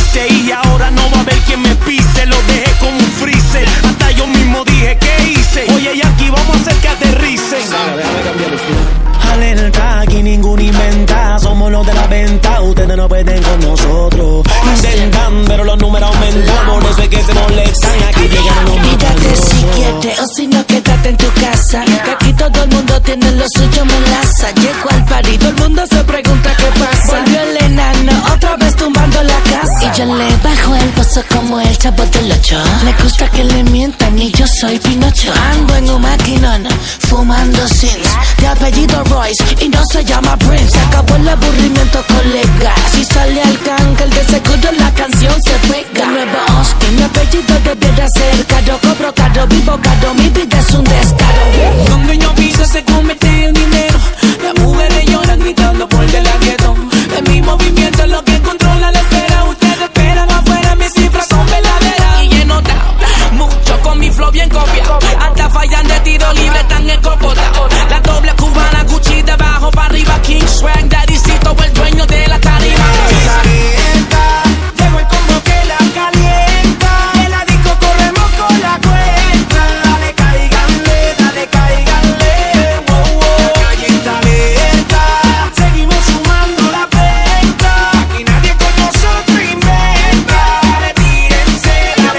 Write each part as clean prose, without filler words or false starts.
hice y ahora no va a haber quien me pise. Lo dejé como un freezer, hasta yo mismo dije ¿qué hice? Oye Yankee, vamos a hacer que aterricen. Déjame cambiar el final. Alerta, aquí ningún inventa, somos los de la venta, ustedes no pueden con nosotros. Intentan, pero los números aumentan, por eso es que se molestan, aquí llegan los quédate si quieres, o si no quédate en tu casa, que aquí todo el mundo tiene lo suyo, melaza. Llego al party, todo el mundo se pregunta qué pasa. Volvió el enano, otra vez tumbando la casa. Y yo le bajo el pozo como el Chavo del Ocho. Le gusta que le mientan y yo soy Pinocho. Ando en un maquinón, fumando sins, de apellido Royce y no se llama Prince. Se acabó el aburrimiento, colega. Si sale Arcángel, de seguro la canción se pega. De nuevo Austin, mi apellido debiera ser caro. Cobro caro, vivo caro, mi vida es un descaro. Donde yo piso se comete el dinero. Las mujeres lloran gritando por de la gueto. De mi movimiento es lo que controla la esfera. Ustedes esperan afuera, mis cifras son verdaderas. Y he notado mucho con mi flow bien copiado. Hasta fallan de tiro libre, tan escopotados. La doble cubana, Gucci de abajo para arriba, King Swag, Daddycito, el dueño de la tarima. Llegó el combo que la calienta. En la disco corremos con la cuenta. Dale, cáiganle, wow, wow. La calle está lenta, seguimos sumando la venta. Aquí nadie con nosotros inventa. Dale, tírense,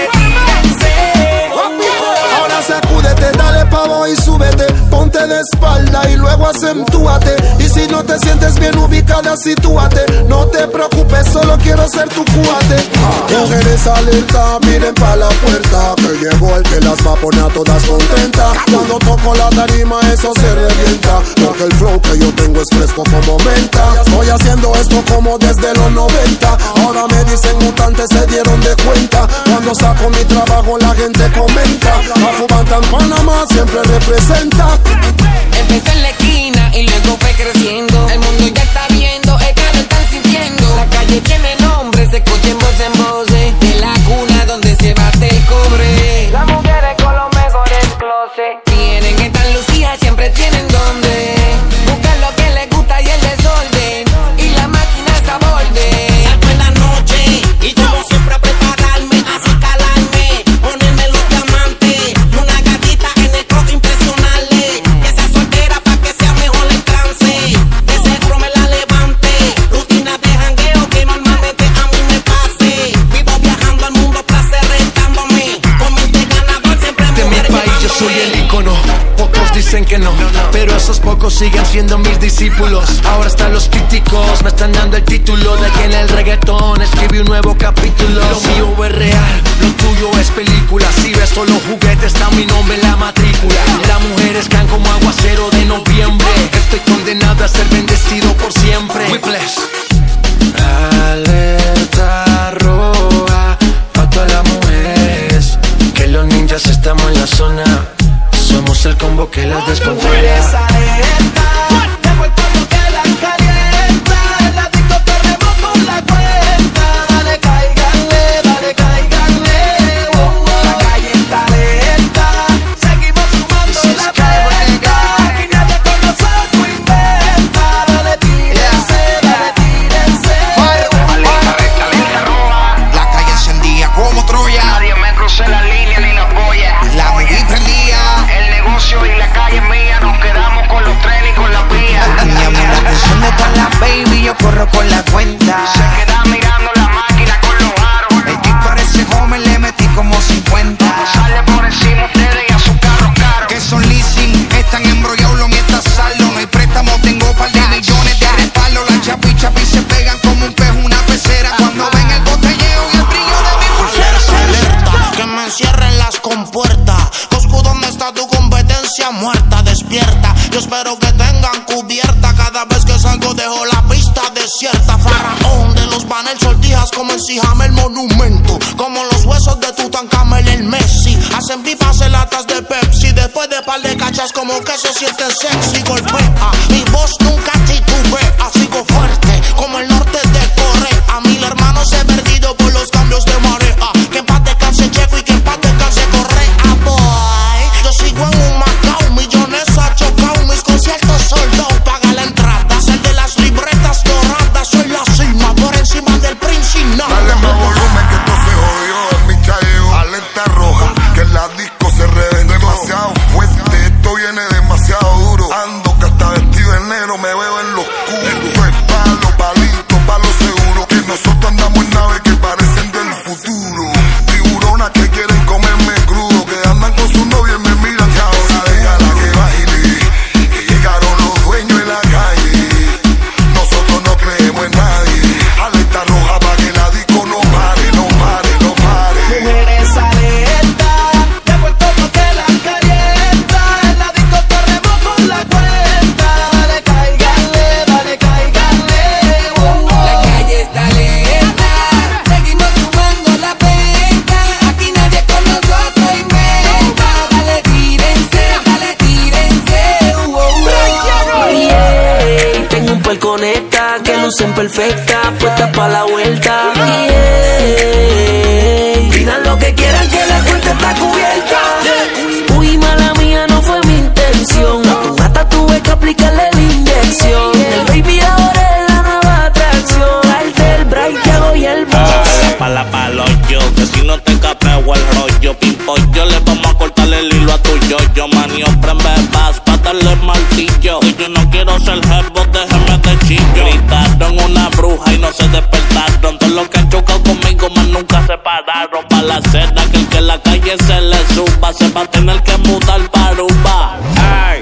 wow, wow. Ahora sacúdete, dale pavo y súbete. Ponte de espalda y luego acentúate. Y si no te sientes bien ubicada, sitúate. No te preocupes, solo quiero ser tu cuate. Mujeres alerta, miren pa' la puerta, que llegó el que las va a poner a todas contentas. Cuando toco la tarima eso se revienta, porque el flow que yo tengo es fresco como menta. Estoy haciendo esto como desde los 90. Ahora me dicen mutantes, se dieron de cuenta. Cuando saco mi trabajo la gente comenta. La Fubanta en Panamá siempre representa. Empezó en la esquina y luego fue creciendo. El mundo ya está viendo, es que lo están sintiendo. La calle tiene nombre, se escucha en voz, de la cuna donde se bate el cobre. Las mujeres con los mejores closets tienen esta lucía, siempre tienen donde buscar lo que les gusta y el desorden. Y la máquina está a borde. Salgo en la noche y como siempre a prepararme, así calarme, ponerme los diamantes y una gatita en el cross impresionarle. Que sea soltera pa' que sea mejor el trance. De seguro me la levante. Rutina de jangueo que normalmente a mí me pase. Vivo viajando al mundo placer rentándome. Con mente ganador siempre de mi país yo soy el ícono. Pocos dicen que no, pero esos pocos siguen siendo mis discípulos. Ahora están los críticos, me están dando el título de que en el reggaetón escribí un nuevo capítulo. Lo mío es real, lo tuyo es película. Si ves solo juguetes, está mi nombre en la matrícula. Las mujeres caen como aguacero de noviembre. Estoy condenado a ser bendecido por siempre. Whiplash. Alerta roja pa' todas las mujeres, que los ninjas estamos en la zona. Somos el combo que las descontrola. Llegó el combo que la calienta. En la disco corremos con la cuenta. Dale, cáiganle, wow, wow. La calle está lenta, seguimos sumando la venta. Aquí nadie con nosotros inventa. Dale, tírense. Alerta roja. La calle encendía como Troya. Nadie me cruce la línea ni la boya. La movie prendía. El negocio y la calle mía. Nos quedamos con los trenes y con la vía. Teníamos la atención de todas las baby, yo corro con la cuenta. Se queda mirando la máquina con los aros. El que parece joven le metí como 50. Sale por encima ustedes y a su carro caro. Que son leasing, están embrollados, lo mientras saldo. No hay préstamo, tengo par de millones de respaldo. Las chapi se pegan como un pez, una pecera. Cuando ven el botelleo y el brillo de mi pulsera. Alerta, que me encierren las compuertas. Coscu, ¿dónde está tu competencia? Muerta, despierta. Yo espero que tengan cubierta. Cada vez que salgo dejo la pista desierta. Faraón de los banners, sortijas como en Sijame el monumento. Como los huesos de Tutankamón el Messi. Hacen pipas en latas de Pepsi. Después de par de cachas como que se sienten sexy. Golpea, mi voz nunca titubea. Sigo fuerte como el norte de Corea. 1000 hermanos he perdido por los cambios de marea. Que en paz descanse Checo y que en paz descanse Correa, boy. Yo sigo en un Macao, millones ha chocado. Mis conciertos sold paga la entrada. Ser de las libretas doradas, soy la cima por encima del príncipe. Dale más volumen. perfecta, puesta pa' la vuelta. Pidan lo que quieran, que la cuenta está cubierta. Uy, mala mía, no fue mi intención. A tu gata tuve que aplicarle la inyección. El baby ahora es la nueva atracción. Al del break que hago y el boss. Palo yo, que si no te capeo el rollo. Pimpollo, le vamos a cortar el hilo a tu yo. Maniobra en bebas, pa' darle martillo. Y yo no quiero ser jefe, déjeme de chillo. Gritaron una bruja y no se despertaron. Todos los que han chocado conmigo más nunca se pararon. Pa' la cena, que el que en la calle se le suba, se va a tener que mudar para Aruba. Ay.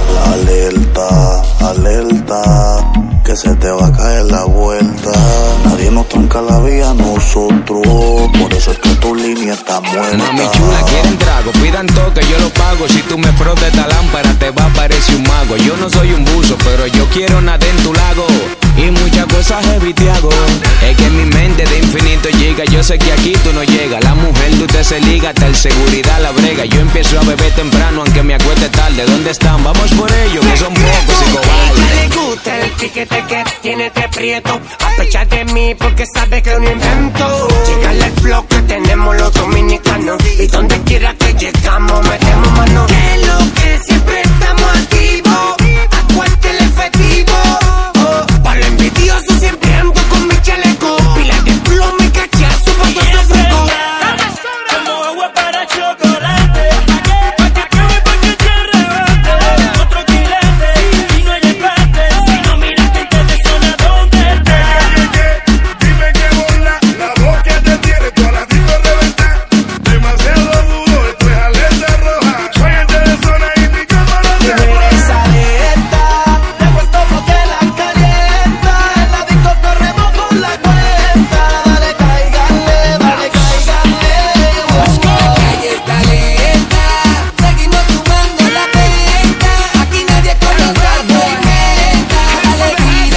Alerta, alerta, que se te va a caer la vuelta. Nadie nos tranca la vía a nosotros, por eso es que tu línea está muerta. Mami chula, quieren trago, pidan toque, yo lo pago. Si tú me frotas esta lámpara te va a parecer un mago. Yo no soy un buzo, pero yo quiero nadar en tu lago. Y muchas cosas heavy te hago. Es que en mi mente de infinito llega. Yo sé que aquí tú no llegas. La mujer de usted se liga, hasta el seguridad la brega. Yo empiezo a beber temprano aunque me acueste tarde. ¿Dónde están? Vamos por ellos, que son pocos y cobardes. Le gusta el piquete que tiene este prieto. Apecha de mí porque sabe que es un invento. Llegale el flow que tenemos los dominicanos. Y donde quiera que llegamos metemos mano. Que es lo que siempre estamos activos. Acueste el efectivo. Para lo envidioso siempre ando con mi chaleco. Pila de plomo y cachazo pa' todo ese fuego. Como agua para chocolate. Pa' que acabe, pa' que te arrebate. Otro quilate y no hay empate. Si no miras que te desona donde estás. Dime que bola, la voz que te tiene toda la disco reventar. Demasiado duro, esto es alerta roja. Soy el de zona y mi cámara de Eres alerta, de vuelto porque la calienta. En la disco corremos con la cuenta. Dale, cáiganle, dale, cáiganle. La calle está lenta, seguimos sumando la venta. Aquí nadie conoce al tormenta. Dale,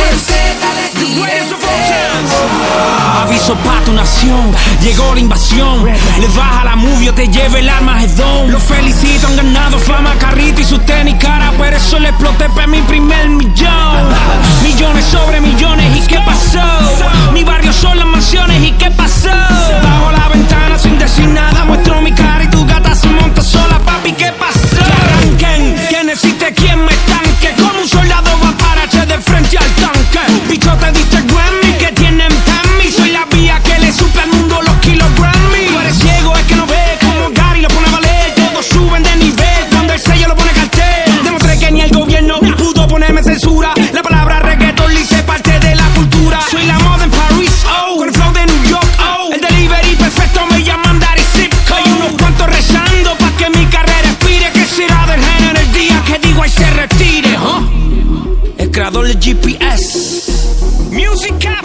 tírense. Aviso pa' tu nación, llegó la invasión. Le baja la movie o te lleve el Armagedón. Los felicito, han ganado fama, carrito y su tenis cara. Por eso le exploté pa' mi primer millón. Millones sobre millones, ¿y qué pasó? Mi barrio son las mansiones, ¿y qué pasó? Bajo la ventana sin decir nada, muestro mi cara y tu gata se monta sola, papi, ¿qué pasó? Que arranquen, que necesite quien me tanque. Como un soldado va a pararse de frente al tanque. Bicho te diste Grammy, que tienen Pammy. Soy la vía que le suple al mundo los kilos Grammy. Tú eres ciego, es que no ves como Gary lo pone a valer. Todos suben de nivel cuando el sello lo pone cartel. Demostré que ni el gobierno pudo ponerme censura. La palabra reggaeton le hice parte de la cultura. Soy la moda en París, oh, con el flow de New York, oh. El delivery perfecto me llaman Daddy Zip. Hay unos cuantos rezando pa' que mi carrera expire. Que será del género el día que digo y se retire, huh? El creador del GPS Music Cap.